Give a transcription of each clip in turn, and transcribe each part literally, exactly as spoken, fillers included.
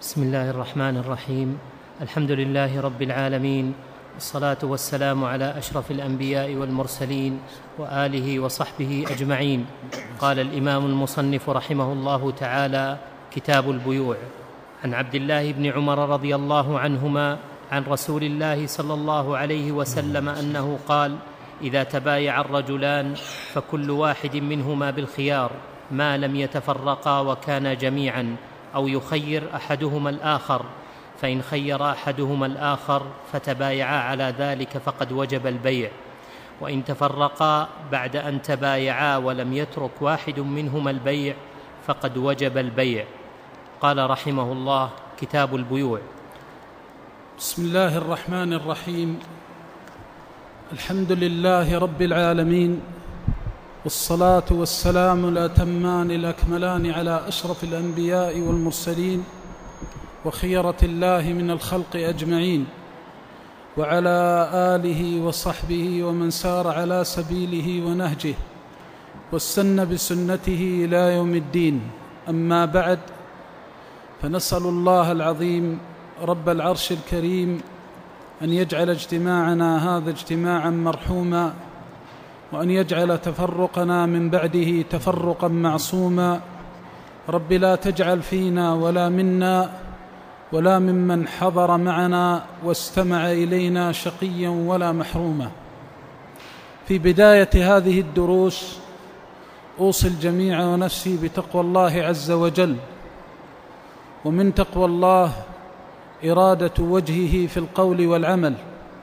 بسم الله الرحمن الرحيم. الحمد لله رب العالمين، والصلاة والسلام على أشرف الأنبياء والمرسلين وآله وصحبه أجمعين. قال الإمام المصنف رحمه الله تعالى: كتاب البيوع. عن عبد الله بن عمر رضي الله عنهما عن رسول الله صلى الله عليه وسلم أنه قال: إذا تبايع الرجلان فكل واحد منهما بالخيار ما لم يتفرقا وكانا جميعا، أو يخير أحدهما الآخر، فإن خير أحدهما الآخر فتبايعا على ذلك فقد وجب البيع، وإن تفرقا بعد أن تبايعا ولم يترك واحد منهما البيع فقد وجب البيع. قال رحمه الله: كتاب البيوع. بسم الله الرحمن الرحيم. الحمد لله رب العالمين، والصلاة والسلام الأتمان الأكملان على أشرف الأنبياء والمرسلين وخيرة الله من الخلق أجمعين، وعلى آله وصحبه ومن سار على سبيله ونهجه واستنى بسنته إلى يوم الدين. أما بعد، فنسأل الله العظيم رب العرش الكريم أن يجعل اجتماعنا هذا اجتماعا مرحوما، وأن يجعل تفرقنا من بعده تفرقا معصوما. رب لا تجعل فينا ولا منا ولا ممن حضر معنا واستمع إلينا شقيا ولا محروما. في بداية هذه الدروس أوصي الجميع ونفسي بتقوى الله عز وجل، ومن تقوى الله إرادة وجهه في القول والعمل،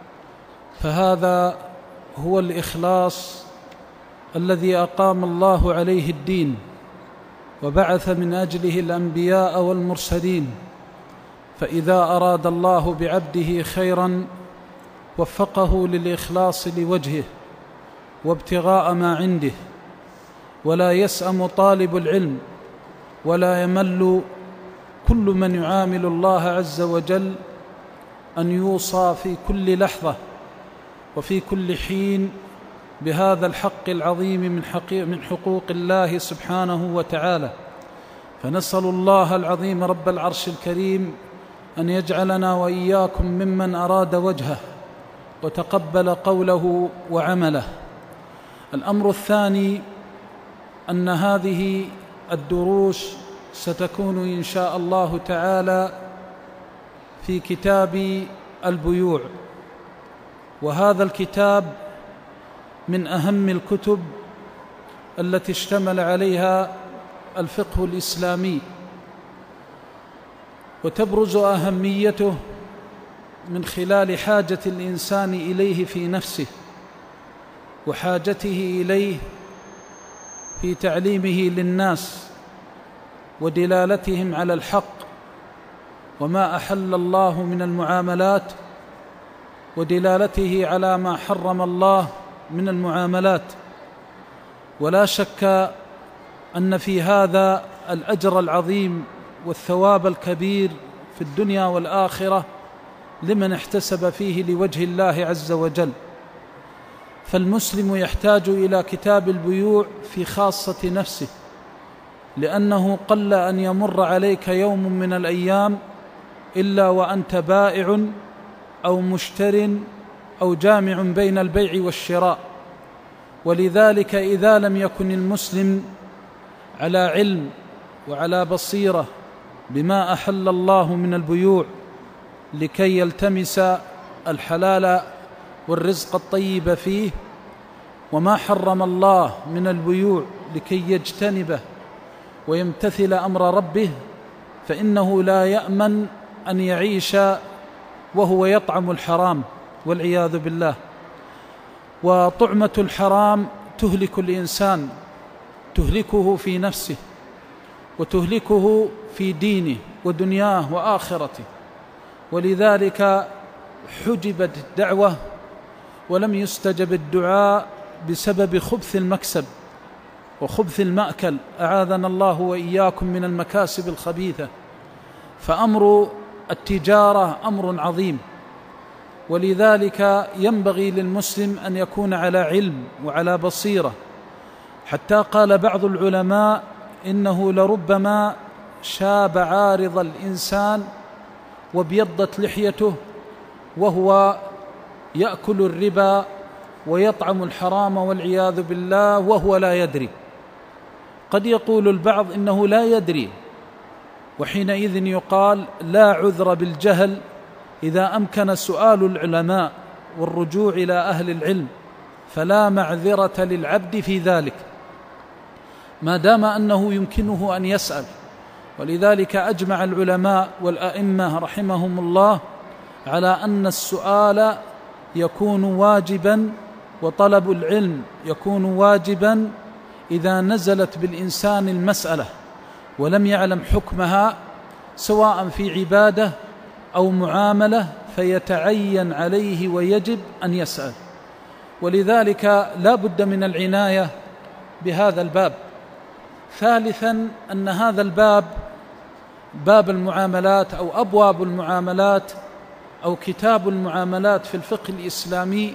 فهذا هو الإخلاص الذي أقام الله عليه الدين وبعث من أجله الأنبياء والمرسلين. فإذا أراد الله بعبده خيرا وفقه للإخلاص لوجهه وابتغاء ما عنده، ولا يسأم طالب العلم ولا يمل كل من يعامل الله عز وجل أن يوصى في كل لحظة وفي كل حين بهذا الحق العظيم من, من حقوق الله سبحانه وتعالى. فنسأل الله العظيم رب العرش الكريم أن يجعلنا وإياكم ممن أراد وجهه وتقبل قوله وعمله. الأمر الثاني أن هذه الدروس ستكون إن شاء الله تعالى في كتاب البيوع، وهذا الكتاب من أهم الكتب التي اشتمل عليها الفقه الإسلامي، وتبرز أهميته من خلال حاجة الإنسان إليه في نفسه، وحاجته إليه في تعليمه للناس ودلالتهم على الحق وما أحل الله من المعاملات، ودلالته على ما حرم الله من المعاملات. ولا شك أن في هذا الأجر العظيم والثواب الكبير في الدنيا والآخرة لمن احتسب فيه لوجه الله عز وجل. فالمسلم يحتاج إلى كتاب البيوع في خاصة نفسه، لأنه قل أن يمر عليك يوم من الأيام إلا وأنت بائع أو مشتر أو جامع بين البيع والشراء. ولذلك إذا لم يكن المسلم على علم وعلى بصيرة بما أحل الله من البيوع لكي يلتمس الحلال والرزق الطيب فيه، وما حرم الله من البيوع لكي يجتنبه ويمتثل أمر ربه، فإنه لا يأمن أن يعيش وهو يطعم الحرام والعياذ بالله. وطعمة الحرام تهلك الإنسان، تهلكه في نفسه وتهلكه في دينه ودنياه وآخرته. ولذلك حجبت الدعوة ولم يستجب الدعاء بسبب خبث المكسب وخبث المأكل، أعاذنا الله وإياكم من المكاسب الخبيثة. فأمر التجارة أمر عظيم، ولذلك ينبغي للمسلم أن يكون على علم وعلى بصيرة، حتى قال بعض العلماء إنه لربما شاب عارض الإنسان وابيضت لحيته وهو يأكل الربا ويطعم الحرام والعياذ بالله وهو لا يدري. قد يقول البعض إنه لا يدري، وحينئذ يقال لا عذر بالجهل إذا أمكن سؤال العلماء والرجوع إلى أهل العلم، فلا معذرة للعبد في ذلك ما دام أنه يمكنه أن يسأل. ولذلك أجمع العلماء والأئمة رحمهم الله على أن السؤال يكون واجبا وطلب العلم يكون واجبا إذا نزلت بالإنسان المسألة ولم يعلم حكمها سواء في عبادة أو معاملة، فيتعين عليه ويجب أن يسأل. ولذلك لا بد من العناية بهذا الباب. ثالثا أن هذا الباب، باب المعاملات أو أبواب المعاملات أو كتاب المعاملات في الفقه الإسلامي،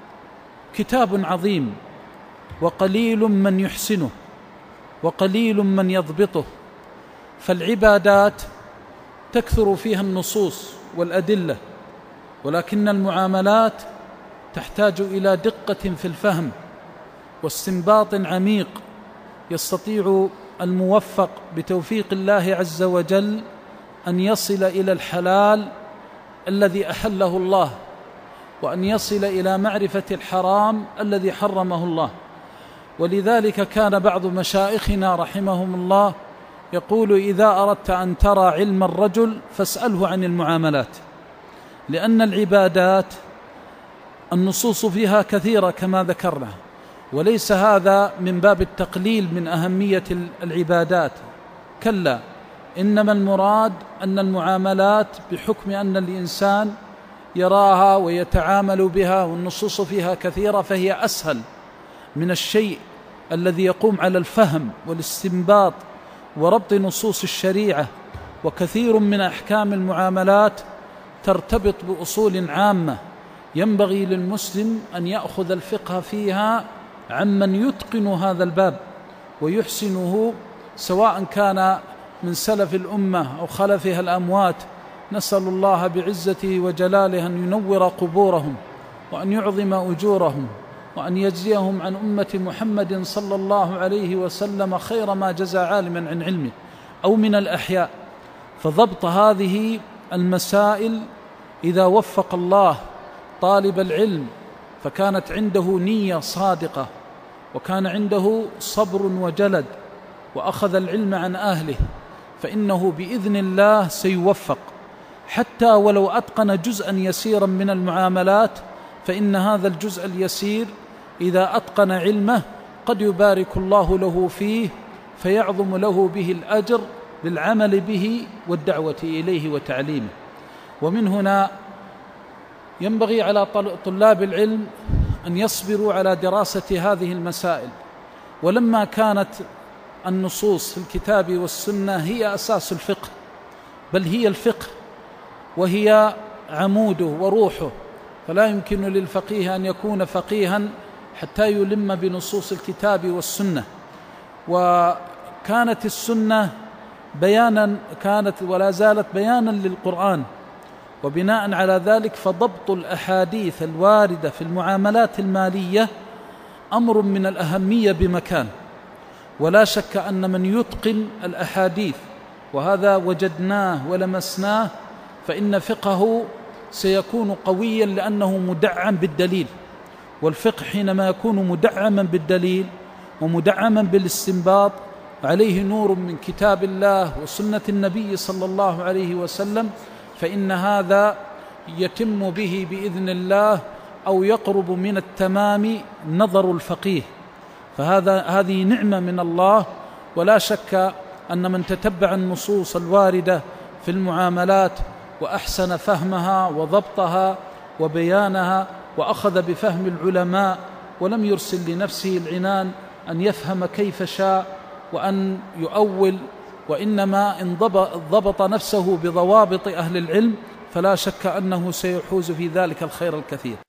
كتاب عظيم وقليل من يحسنه وقليل من يضبطه. فالعبادات تكثر فيها النصوص والأدلة، ولكن المعاملات تحتاج إلى دقة في الفهم واستنباط عميق يستطيع الموفق بتوفيق الله عز وجل أن يصل إلى الحلال الذي أحله الله، وأن يصل إلى معرفة الحرام الذي حرمه الله. ولذلك كان بعض مشايخنا رحمهم الله يقول: إذا أردت أن ترى علم الرجل فاسأله عن المعاملات، لأن العبادات النصوص فيها كثيرة كما ذكرنا، وليس هذا من باب التقليل من أهمية العبادات، كلا، إنما المراد أن المعاملات بحكم أن الإنسان يراها ويتعامل بها والنصوص فيها كثيرة فهي أسهل من الشيء الذي يقوم على الفهم والاستنباط وربط نصوص الشريعة. وكثير من أحكام المعاملات ترتبط بأصول عامة ينبغي للمسلم أن يأخذ الفقه فيها عمن يتقن هذا الباب ويحسنه، سواء كان من سلف الأمة أو خلفها الأموات. نسأل الله بعزته وجلاله أن ينور قبورهم وأن يعظم أجورهم وأن يجزيهم عن أمة محمد صلى الله عليه وسلم خير ما جزى عالما عن علمه أو من الأحياء. فضبط هذه المسائل إذا وفق الله طالب العلم فكانت عنده نية صادقة وكان عنده صبر وجلد وأخذ العلم عن أهله، فإنه بإذن الله سيوفق، حتى ولو أتقن جزءا يسيرا من المعاملات، فإن هذا الجزء اليسير إذا أتقن علمه قد يبارك الله له فيه فيعظم له به الأجر بالعمل به والدعوة إليه وتعليمه. ومن هنا ينبغي على طلاب العلم أن يصبروا على دراسة هذه المسائل. ولما كانت النصوص في الكتاب والسنة هي أساس الفقه، بل هي الفقه وهي عموده وروحه، فلا يمكن للفقيه أن يكون فقيها حتى يلم بنصوص الكتاب والسنة. وكانت السنة بيانا، كانت ولا زالت بيانا للقرآن، وبناء على ذلك فضبط الأحاديث الواردة في المعاملات المالية أمر من الأهمية بمكان. ولا شك أن من يتقن الأحاديث، وهذا وجدناه ولمسناه، فإن فقهه سيكون قويا لأنه مدعم بالدليل. والفقه حينما يكون مدعما بالدليل ومدعما بالاستنباط عليه نور من كتاب الله وسنة النبي صلى الله عليه وسلم، فإن هذا يتم به بإذن الله أو يقرب من التمام نظر الفقيه. فهذا هذه نعمة من الله. ولا شك أن من تتبع النصوص الواردة في المعاملات وأحسن فهمها وضبطها وبيانها وأخذ بفهم العلماء ولم يرسل لنفسه العنان أن يفهم كيف شاء وأن يؤول، وإنما إن ضبط نفسه بضوابط أهل العلم فلا شك أنه سيحوز في ذلك الخير الكثير.